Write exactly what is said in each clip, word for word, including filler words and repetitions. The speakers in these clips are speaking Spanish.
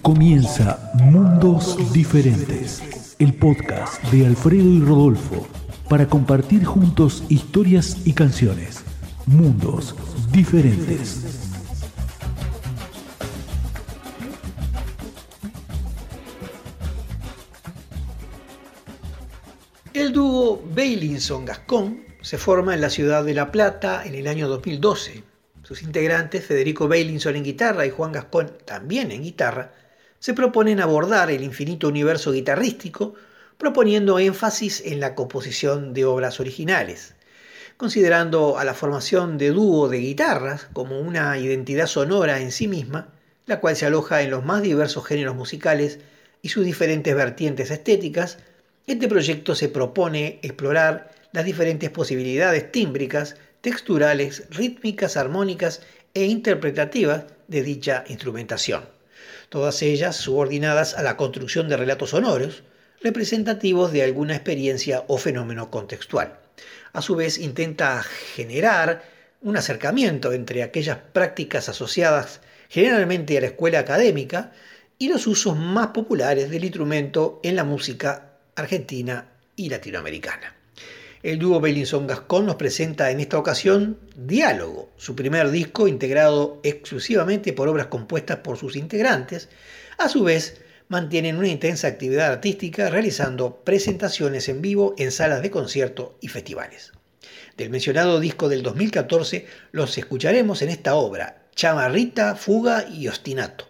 Comienza Mundos Diferentes, el podcast de Alfredo y Rodolfo, para compartir juntos historias y canciones. Mundos Diferentes. El dúo Bailinson-Gascón se forma en la ciudad de La Plata en el año dos mil doce. Sus integrantes, Federico Bailinson en guitarra y Juan Gascón también en guitarra, se proponen abordar el infinito universo guitarrístico, proponiendo énfasis en la composición de obras originales. Considerando a la formación de dúo de guitarras como una identidad sonora en sí misma, la cual se aloja en los más diversos géneros musicales y sus diferentes vertientes estéticas, este proyecto se propone explorar las diferentes posibilidades tímbricas, texturales, rítmicas, armónicas e interpretativas de dicha instrumentación, todas ellas subordinadas a la construcción de relatos sonoros, representativos de alguna experiencia o fenómeno contextual. A su vez, intenta generar un acercamiento entre aquellas prácticas asociadas generalmente a la escuela académica y los usos más populares del instrumento en la música argentina y latinoamericana. El dúo Bailinson-Gascón nos presenta en esta ocasión Diálogo, su primer disco integrado exclusivamente por obras compuestas por sus integrantes. A su vez, mantienen una intensa actividad artística realizando presentaciones en vivo en salas de concierto y festivales. Del mencionado disco del dos mil catorce los escucharemos en esta obra, Chamarrita, Fuga y Ostinato.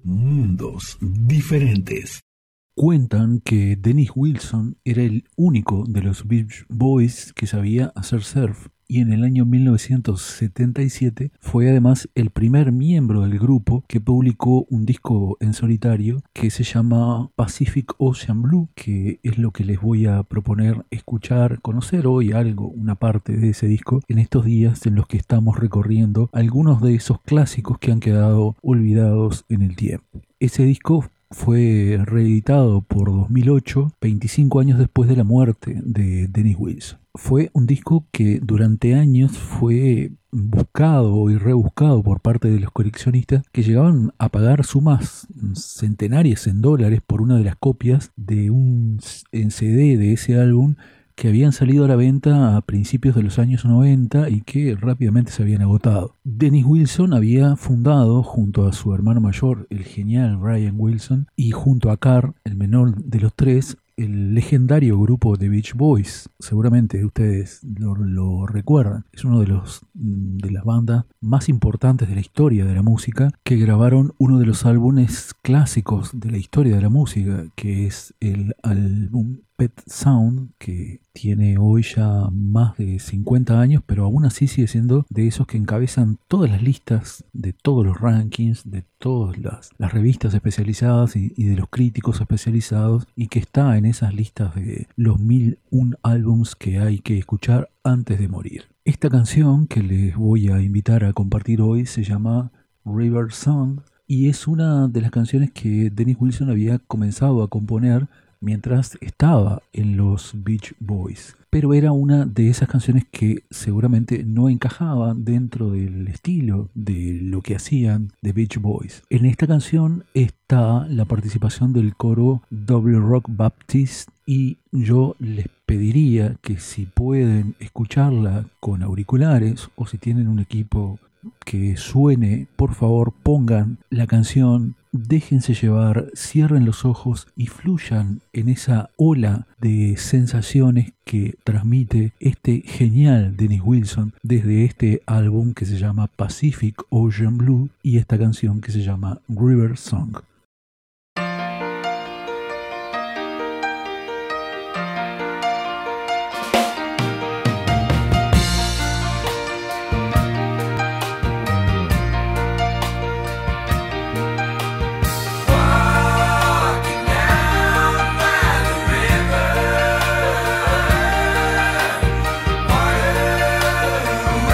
Mundos diferentes. Cuentan que Dennis Wilson era el único de los Beach Boys que sabía hacer surf, y en el año mil novecientos setenta y siete fue además el primer miembro del grupo que publicó un disco en solitario que se llama Pacific Ocean Blue, que es lo que les voy a proponer escuchar, conocer hoy algo, una parte de ese disco, en estos días en los que estamos recorriendo algunos de esos clásicos que han quedado olvidados en el tiempo. Ese disco fue reeditado por dos mil ocho, veinticinco años después de la muerte de Dennis Wilson. Fue un disco que durante años fue buscado y rebuscado por parte de los coleccionistas que llegaban a pagar sumas centenarias en dólares por una de las copias de un C D de ese álbum que habían salido a la venta a principios de los años noventa y que rápidamente se habían agotado. Dennis Wilson había fundado, junto a su hermano mayor, el genial Brian Wilson, y junto a Carl, el menor de los tres, el legendario grupo The Beach Boys. Seguramente ustedes lo, lo recuerdan. Es uno de los de las bandas más importantes de la historia de la música, que grabaron uno de los álbumes clásicos de la historia de la música, que es el álbum Pet Sound, que tiene hoy ya más de cincuenta años, pero aún así sigue siendo de esos que encabezan todas las listas de todos los rankings, de todas las, las revistas especializadas y, y de los críticos especializados, y que está en esas listas de los mil un álbums que hay que escuchar antes de morir. Esta canción que les voy a invitar a compartir hoy se llama River Song y es una de las canciones que Dennis Wilson había comenzado a componer mientras estaba en los Beach Boys. Pero era una de esas canciones que seguramente no encajaba dentro del estilo de lo que hacían The Beach Boys. En esta canción está la participación del coro Double Rock Baptist y yo les pediría que si pueden escucharla con auriculares o si tienen un equipo que suene, por favor pongan la canción, déjense llevar, cierren los ojos y fluyan en esa ola de sensaciones que transmite este genial Dennis Wilson desde este álbum que se llama Pacific Ocean Blue y esta canción que se llama River Song.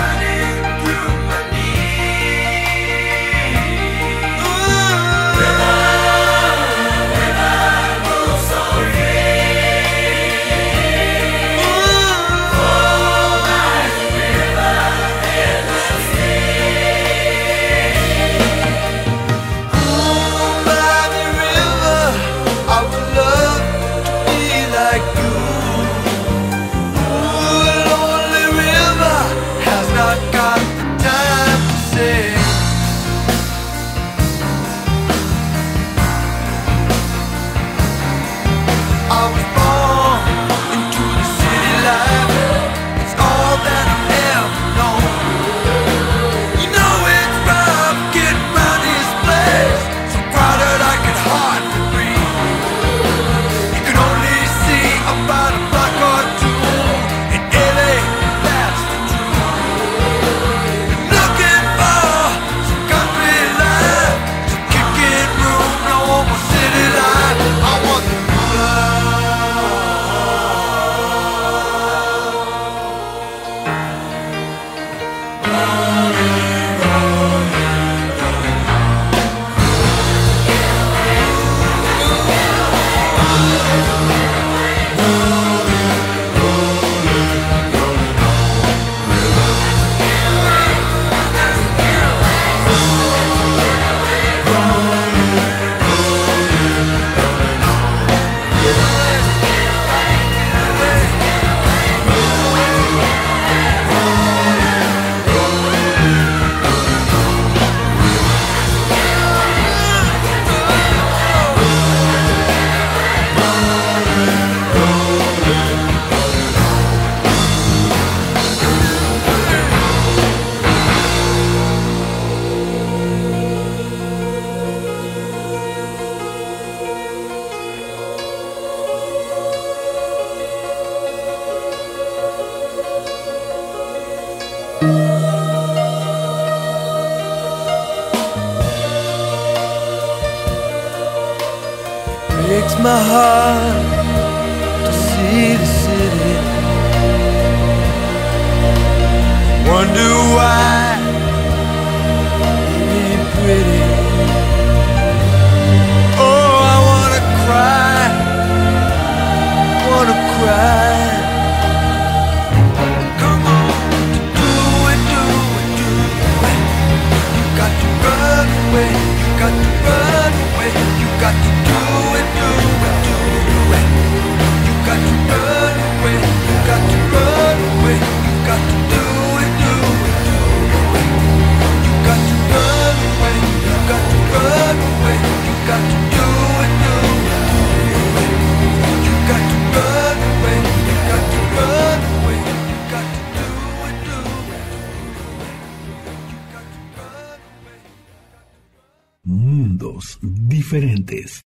River breaks my heart to see the city. Wonder why it ain't pretty. Oh, I wanna cry, wanna cry. Come on, do it, do it, do it. You got to run away, you got to run away, you got to do it, do it, do it. You got to run away, you got to run away, you got to do it, do it, do it. You got to run away, you got to run away, you got to do it, do it, do it. You got to run away, you got to run away, you got to do it, do it, do it. You got to run away. Mundos diferentes.